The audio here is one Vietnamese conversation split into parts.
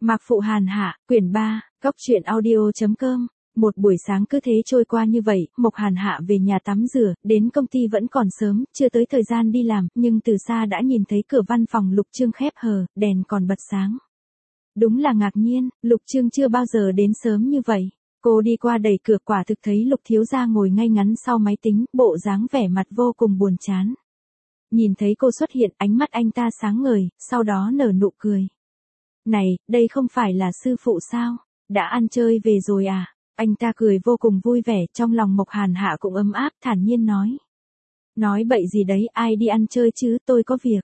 Mạc Phụ Hàn Hạ, quyển 3, Góc truyện audio.com. Một buổi sáng cứ thế trôi qua như vậy, Mộc Hàn Hạ về nhà tắm rửa, đến công ty vẫn còn sớm, chưa tới thời gian đi làm, nhưng từ xa đã nhìn thấy cửa văn phòng Lục Trương khép hờ, đèn còn bật sáng. Đúng là ngạc nhiên, Lục Trương chưa bao giờ đến sớm như vậy. Cô đi qua đẩy cửa, quả thực thấy Lục thiếu gia ngồi ngay ngắn sau máy tính, bộ dáng vẻ mặt vô cùng buồn chán. Nhìn thấy cô xuất hiện, ánh mắt anh ta sáng ngời, sau đó nở nụ cười. Này, đây không phải là sư phụ sao? Đã ăn chơi về rồi à? Anh ta cười vô cùng vui vẻ, trong lòng Mộc Hàn Hạ cũng ấm áp, thản nhiên nói. Nói bậy gì đấy, ai đi ăn chơi chứ, tôi có việc.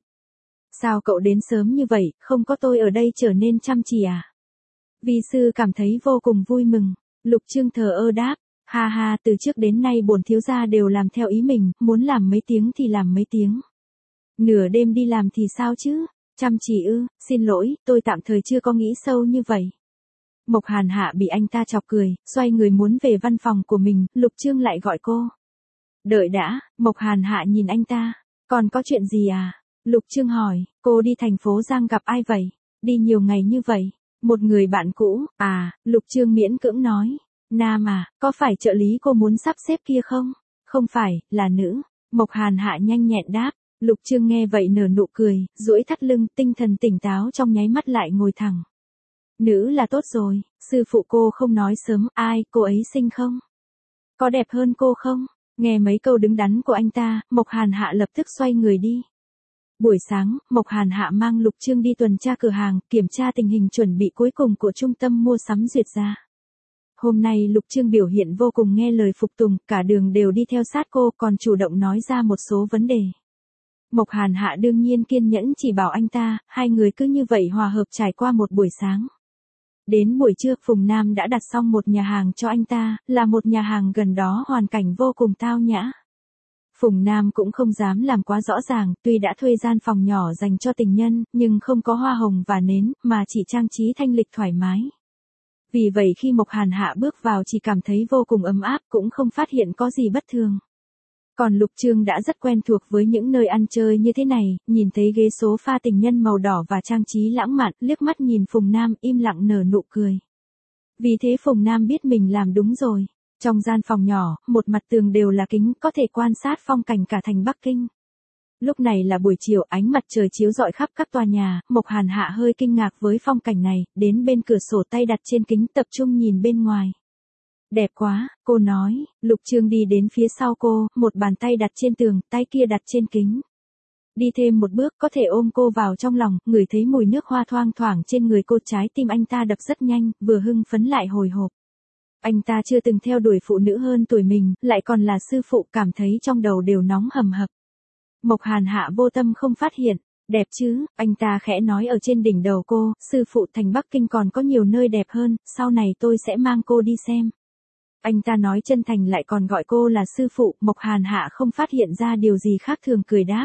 Sao cậu đến sớm như vậy, không có tôi ở đây trở nên chăm chỉ à? Vi sư cảm thấy vô cùng vui mừng. Lục Trương thờ ơ đáp. Ha ha, từ trước đến nay bổn thiếu gia đều làm theo ý mình, muốn làm mấy tiếng thì làm mấy tiếng. Nửa đêm đi làm thì sao chứ? Chăm chỉ ư, xin lỗi, tôi tạm thời chưa có nghĩ sâu như vậy. Mộc Hàn Hạ bị anh ta chọc cười, xoay người muốn về văn phòng của mình, Lục Trương lại gọi cô. Đợi đã, Mộc Hàn Hạ nhìn anh ta, còn có chuyện gì à? Lục Trương hỏi, cô đi thành phố Giang gặp ai vậy? Đi nhiều ngày như vậy, một người bạn cũ, à, Lục Trương miễn cưỡng nói. Nam à, có phải trợ lý cô muốn sắp xếp kia không? Không phải, là nữ. Mộc Hàn Hạ nhanh nhẹn đáp. Lục Trương nghe vậy nở nụ cười, duỗi thắt lưng, tinh thần tỉnh táo trong nháy mắt lại ngồi thẳng. Nữ là tốt rồi, sư phụ cô không nói sớm, ai, cô ấy xinh không? Có đẹp hơn cô không? Nghe mấy câu đứng đắn của anh ta, Mộc Hàn Hạ lập tức xoay người đi. Buổi sáng, Mộc Hàn Hạ mang Lục Trương đi tuần tra cửa hàng, kiểm tra tình hình chuẩn bị cuối cùng của trung tâm mua sắm duyệt ra. Hôm nay Lục Trương biểu hiện vô cùng nghe lời phục tùng, cả đường đều đi theo sát cô, còn chủ động nói ra một số vấn đề. Mộc Hàn Hạ đương nhiên kiên nhẫn chỉ bảo anh ta, hai người cứ như vậy hòa hợp trải qua một buổi sáng. Đến buổi trưa, Phùng Nam đã đặt xong một nhà hàng cho anh ta, là một nhà hàng gần đó hoàn cảnh vô cùng tao nhã. Phùng Nam cũng không dám làm quá rõ ràng, tuy đã thuê gian phòng nhỏ dành cho tình nhân, nhưng không có hoa hồng và nến, mà chỉ trang trí thanh lịch thoải mái. Vì vậy khi Mộc Hàn Hạ bước vào chỉ cảm thấy vô cùng ấm áp, cũng không phát hiện có gì bất thường. Còn Lục Trương đã rất quen thuộc với những nơi ăn chơi như thế này, nhìn thấy ghế sofa tình nhân màu đỏ và trang trí lãng mạn, liếc mắt nhìn Phùng Nam im lặng nở nụ cười. Vì thế Phùng Nam biết mình làm đúng rồi. Trong gian phòng nhỏ, một mặt tường đều là kính, có thể quan sát phong cảnh cả thành Bắc Kinh. Lúc này là buổi chiều, ánh mặt trời chiếu rọi khắp các tòa nhà, Mộc Hàn Hạ hơi kinh ngạc với phong cảnh này, đến bên cửa sổ tay đặt trên kính tập trung nhìn bên ngoài. Đẹp quá, cô nói. Lục Trương đi đến phía sau cô, một bàn tay đặt trên tường, tay kia đặt trên kính. Đi thêm một bước, có thể ôm cô vào trong lòng, ngửi thấy mùi nước hoa thoang thoảng trên người cô, trái tim anh ta đập rất nhanh, vừa hưng phấn lại hồi hộp. Anh ta chưa từng theo đuổi phụ nữ hơn tuổi mình, lại còn là sư phụ, cảm thấy trong đầu đều nóng hầm hập. Mộc Hàn Hạ vô tâm không phát hiện. Đẹp chứ, anh ta khẽ nói ở trên đỉnh đầu cô, sư phụ, thành Bắc Kinh còn có nhiều nơi đẹp hơn, sau này tôi sẽ mang cô đi xem. Anh ta nói chân thành lại còn gọi cô là sư phụ, Mộc Hàn Hạ không phát hiện ra điều gì khác thường, cười đáp.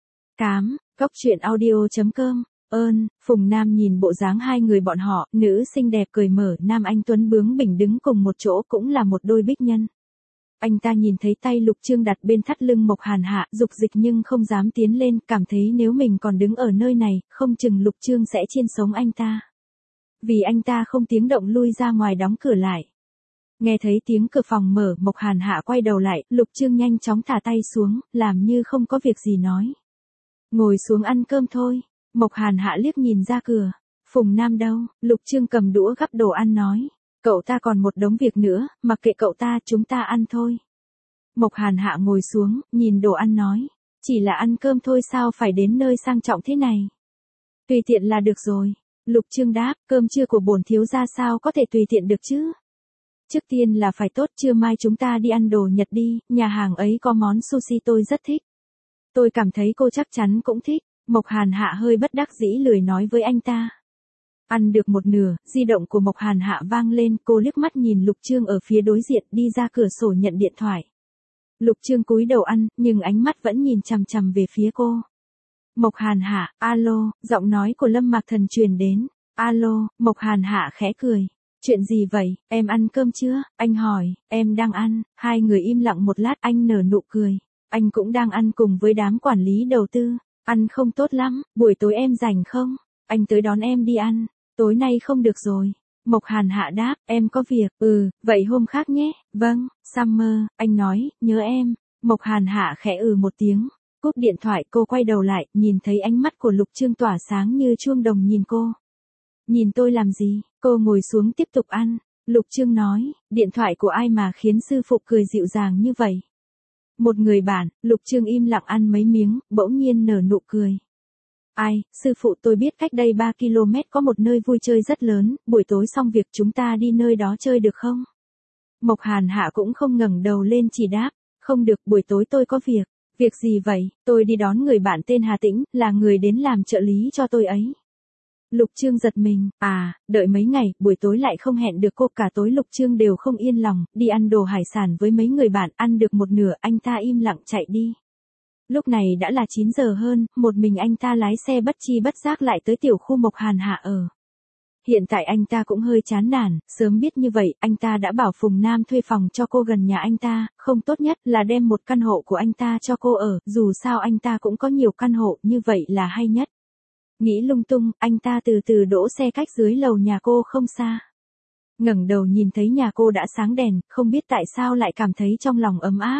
8. Góc truyện audio.com. Phùng Nam nhìn bộ dáng hai người bọn họ, nữ xinh đẹp cười mở, nam anh tuấn bướng bỉnh đứng cùng một chỗ, cũng là một đôi bích nhân. Anh ta nhìn thấy tay Lục Trương đặt bên thắt lưng Mộc Hàn Hạ, dục dịch nhưng không dám tiến lên, cảm thấy nếu mình còn đứng ở nơi này, không chừng Lục Trương sẽ chiên sống anh ta. Vì anh ta không tiếng động lui ra ngoài đóng cửa lại. Nghe thấy tiếng cửa phòng mở, Mộc Hàn Hạ quay đầu lại, Lục Trương nhanh chóng thả tay xuống, làm như không có việc gì nói. Ngồi xuống ăn cơm thôi. Mộc Hàn Hạ liếc nhìn ra cửa. Phùng Nam đâu? Lục Trương cầm đũa gắp đồ ăn nói. Cậu ta còn một đống việc nữa, mặc kệ cậu ta, chúng ta ăn thôi. Mộc Hàn Hạ ngồi xuống, nhìn đồ ăn nói. Chỉ là ăn cơm thôi sao phải đến nơi sang trọng thế này? Tùy tiện là được rồi. Lục Trương đáp, cơm trưa của bổn thiếu gia sao có thể tùy tiện được chứ? Trước tiên là phải tốt, trưa mai chúng ta đi ăn đồ Nhật đi, nhà hàng ấy có món sushi tôi rất thích. Tôi cảm thấy cô chắc chắn cũng thích. Mộc Hàn Hạ hơi bất đắc dĩ lười nói với anh ta. Ăn được một nửa, di động của Mộc Hàn Hạ vang lên, cô liếc mắt nhìn Lục Trương ở phía đối diện, đi ra cửa sổ nhận điện thoại. Lục Trương cúi đầu ăn, nhưng ánh mắt vẫn nhìn chằm chằm về phía cô. Mộc Hàn Hạ, alo, giọng nói của Lâm Mạc Thần truyền đến. Alo, Mộc Hàn Hạ khẽ cười. Chuyện gì vậy, em ăn cơm chưa? Anh hỏi. Em đang ăn. Hai người im lặng một lát, anh nở nụ cười. Anh cũng đang ăn cùng với đám quản lý đầu tư. Ăn không tốt lắm, buổi tối em rảnh không? Anh tới đón em đi ăn. Tối nay không được rồi. Mộc Hàn Hạ đáp, em có việc, vậy hôm khác nhé, vâng, Summer, anh nói, nhớ em. Mộc Hàn Hạ khẽ một tiếng, cúp điện thoại cô quay đầu lại, nhìn thấy ánh mắt của Lục Trương tỏa sáng như chuông đồng nhìn cô. Nhìn tôi làm gì, cô ngồi xuống tiếp tục ăn. Lục Trương nói, điện thoại của ai mà khiến sư phụ cười dịu dàng như vậy? Một người bạn. Lục Trương im lặng ăn mấy miếng, bỗng nhiên nở nụ cười. Ai, sư phụ tôi biết cách đây 3 km có một nơi vui chơi rất lớn, buổi tối xong việc chúng ta đi nơi đó chơi được không? Mộc Hàn Hạ cũng không ngẩng đầu lên chỉ đáp, không được, buổi tối tôi có việc. Việc gì vậy? Tôi đi đón người bạn tên Hà Tĩnh, là người đến làm trợ lý cho tôi ấy. Lục Trương giật mình, đợi mấy ngày, buổi tối lại không hẹn được cô, cả tối Lục Trương đều không yên lòng, đi ăn đồ hải sản với mấy người bạn, ăn được một nửa, anh ta im lặng chạy đi. Lúc này đã là 9 giờ hơn, một mình anh ta lái xe bất chi bất giác lại tới tiểu khu Mộc Hàn Hạ ở. Hiện tại anh ta cũng hơi chán nản, sớm biết như vậy, anh ta đã bảo Phùng Nam thuê phòng cho cô gần nhà anh ta, không tốt nhất là đem một căn hộ của anh ta cho cô ở, dù sao anh ta cũng có nhiều căn hộ, như vậy là hay nhất. Nghĩ lung tung, anh ta từ từ đỗ xe cách dưới lầu nhà cô không xa. Ngẩng đầu nhìn thấy nhà cô đã sáng đèn, không biết tại sao lại cảm thấy trong lòng ấm áp.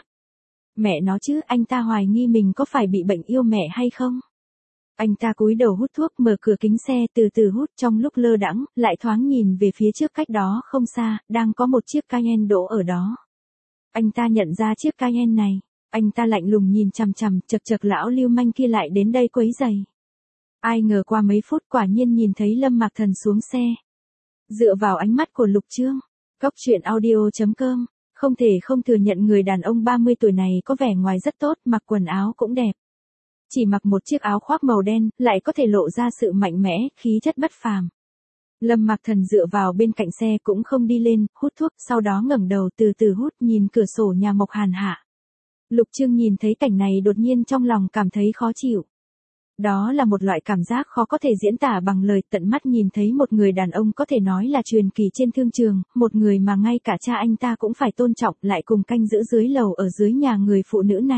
Mẹ nó chứ, anh ta hoài nghi mình có phải bị bệnh yêu mẹ hay không? Anh ta cúi đầu hút thuốc, mở cửa kính xe, từ từ hút, trong lúc lơ đãng, lại thoáng nhìn về phía trước cách đó không xa, đang có một chiếc Cayenne đỗ ở đó. Anh ta nhận ra chiếc Cayenne này, anh ta lạnh lùng nhìn chằm chằm, chật chật lão lưu manh kia lại đến đây quấy rầy. Ai ngờ qua mấy phút quả nhiên nhìn thấy Lâm Mạc Thần xuống xe. Dựa vào ánh mắt của Lục Trương, Coctruyện.audio.com, không thể không thừa nhận người đàn ông 30 tuổi này có vẻ ngoài rất tốt, mặc quần áo cũng đẹp. Chỉ mặc một chiếc áo khoác màu đen, lại có thể lộ ra sự mạnh mẽ, khí chất bất phàm. Lâm Mạc Thần dựa vào bên cạnh xe cũng không đi lên, hút thuốc, sau đó ngẩng đầu từ từ hút, nhìn cửa sổ nhà Mộc Hàn Hạ. Lục Trương nhìn thấy cảnh này đột nhiên trong lòng cảm thấy khó chịu. Đó là một loại cảm giác khó có thể diễn tả bằng lời, tận mắt nhìn thấy một người đàn ông có thể nói là truyền kỳ trên thương trường, một người mà ngay cả cha anh ta cũng phải tôn trọng, lại cùng canh giữ dưới lầu ở dưới nhà người phụ nữ này.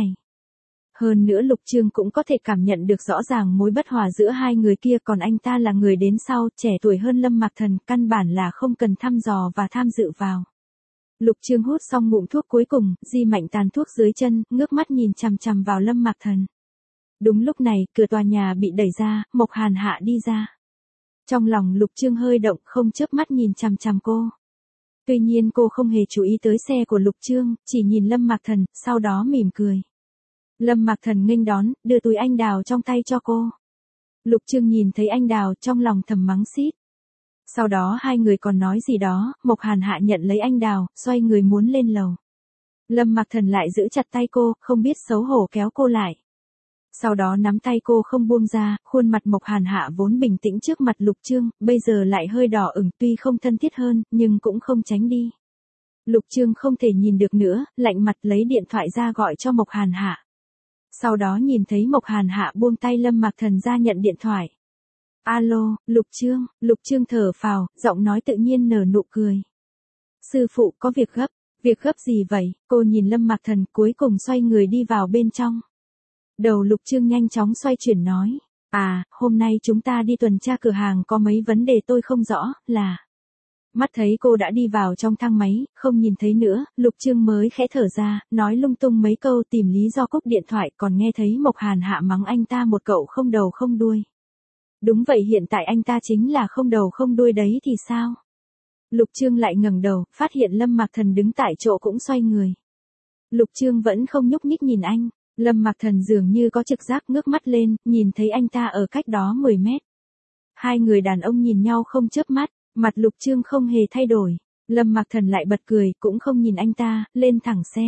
Hơn nữa Lục Trương cũng có thể cảm nhận được rõ ràng mối bất hòa giữa hai người kia, còn anh ta là người đến sau, trẻ tuổi hơn Lâm Mạc Thần, căn bản là không cần thăm dò và tham dự vào. Lục Trương hút xong ngụm thuốc cuối cùng, di mạnh tàn thuốc dưới chân, ngước mắt nhìn chằm chằm vào Lâm Mạc Thần. Đúng lúc này, cửa tòa nhà bị đẩy ra, Mộc Hàn Hạ đi ra. Trong lòng Lục Trương hơi động, không chớp mắt nhìn chằm chằm cô. Tuy nhiên cô không hề chú ý tới xe của Lục Trương, chỉ nhìn Lâm Mạc Thần, sau đó mỉm cười. Lâm Mạc Thần nghênh đón, đưa túi anh đào trong tay cho cô. Lục Trương nhìn thấy anh đào, trong lòng thầm mắng xít. Sau đó hai người còn nói gì đó, Mộc Hàn Hạ nhận lấy anh đào, xoay người muốn lên lầu. Lâm Mạc Thần lại giữ chặt tay cô, không biết xấu hổ kéo cô lại. Sau đó nắm tay cô không buông ra, khuôn mặt Mộc Hàn Hạ vốn bình tĩnh trước mặt Lục Trương, bây giờ lại hơi đỏ ửng, tuy không thân thiết hơn, nhưng cũng không tránh đi. Lục Trương không thể nhìn được nữa, lạnh mặt lấy điện thoại ra gọi cho Mộc Hàn Hạ. Sau đó nhìn thấy Mộc Hàn Hạ buông tay Lâm Mạc Thần ra nhận điện thoại. Alo, Lục Trương thở phào, giọng nói tự nhiên nở nụ cười. Sư phụ có việc gấp gì vậy? Cô nhìn Lâm Mạc Thần cuối cùng xoay người đi vào bên trong. Đầu Lục Trương nhanh chóng xoay chuyển nói. Hôm nay chúng ta đi tuần tra cửa hàng có mấy vấn đề tôi không rõ, là... Mắt thấy cô đã đi vào trong thang máy, không nhìn thấy nữa, Lục Trương mới khẽ thở ra, nói lung tung mấy câu tìm lý do cúp điện thoại, còn nghe thấy Mộc Hàn Hạ mắng anh ta một cậu không đầu không đuôi. Đúng vậy, hiện tại anh ta chính là không đầu không đuôi đấy thì sao? Lục Trương lại ngẩng đầu, phát hiện Lâm Mạc Thần đứng tại chỗ cũng xoay người. Lục Trương vẫn không nhúc nhích nhìn anh. Lâm Mạc Thần dường như có trực giác, ngước mắt lên, nhìn thấy anh ta ở cách đó 10 mét. Hai người đàn ông nhìn nhau không chớp mắt, mặt Lục Trương không hề thay đổi. Lâm Mạc Thần lại bật cười, cũng không nhìn anh ta, lên thẳng xe.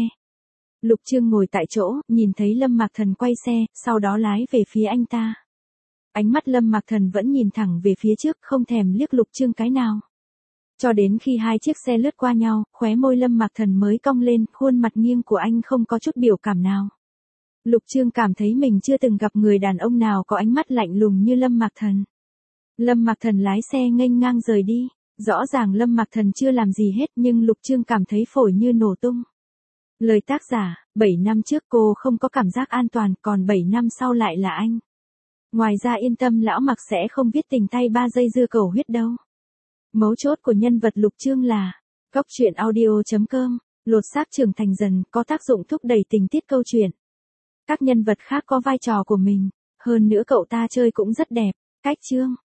Lục Trương ngồi tại chỗ, nhìn thấy Lâm Mạc Thần quay xe, sau đó lái về phía anh ta. Ánh mắt Lâm Mạc Thần vẫn nhìn thẳng về phía trước, không thèm liếc Lục Trương cái nào. Cho đến khi hai chiếc xe lướt qua nhau, khóe môi Lâm Mạc Thần mới cong lên, khuôn mặt nghiêng của anh không có chút biểu cảm nào. Lục Trương cảm thấy mình chưa từng gặp người đàn ông nào có ánh mắt lạnh lùng như Lâm Mạc Thần. Lâm Mạc Thần lái xe nghênh ngang rời đi. Rõ ràng Lâm Mạc Thần chưa làm gì hết, nhưng Lục Trương cảm thấy phổi như nổ tung. Lời tác giả, 7 năm trước cô không có cảm giác an toàn, còn 7 năm sau lại là anh. Ngoài ra yên tâm, lão Mạc sẽ không viết tình tay 3 giây dưa cầu huyết đâu. Mấu chốt của nhân vật Lục Trương là, Cóc truyện audio.com, lột xác trưởng thành dần, có tác dụng thúc đẩy tình tiết câu chuyện. Các nhân vật khác có vai trò của mình, hơn nữa cậu ta chơi cũng rất đẹp. Cách chương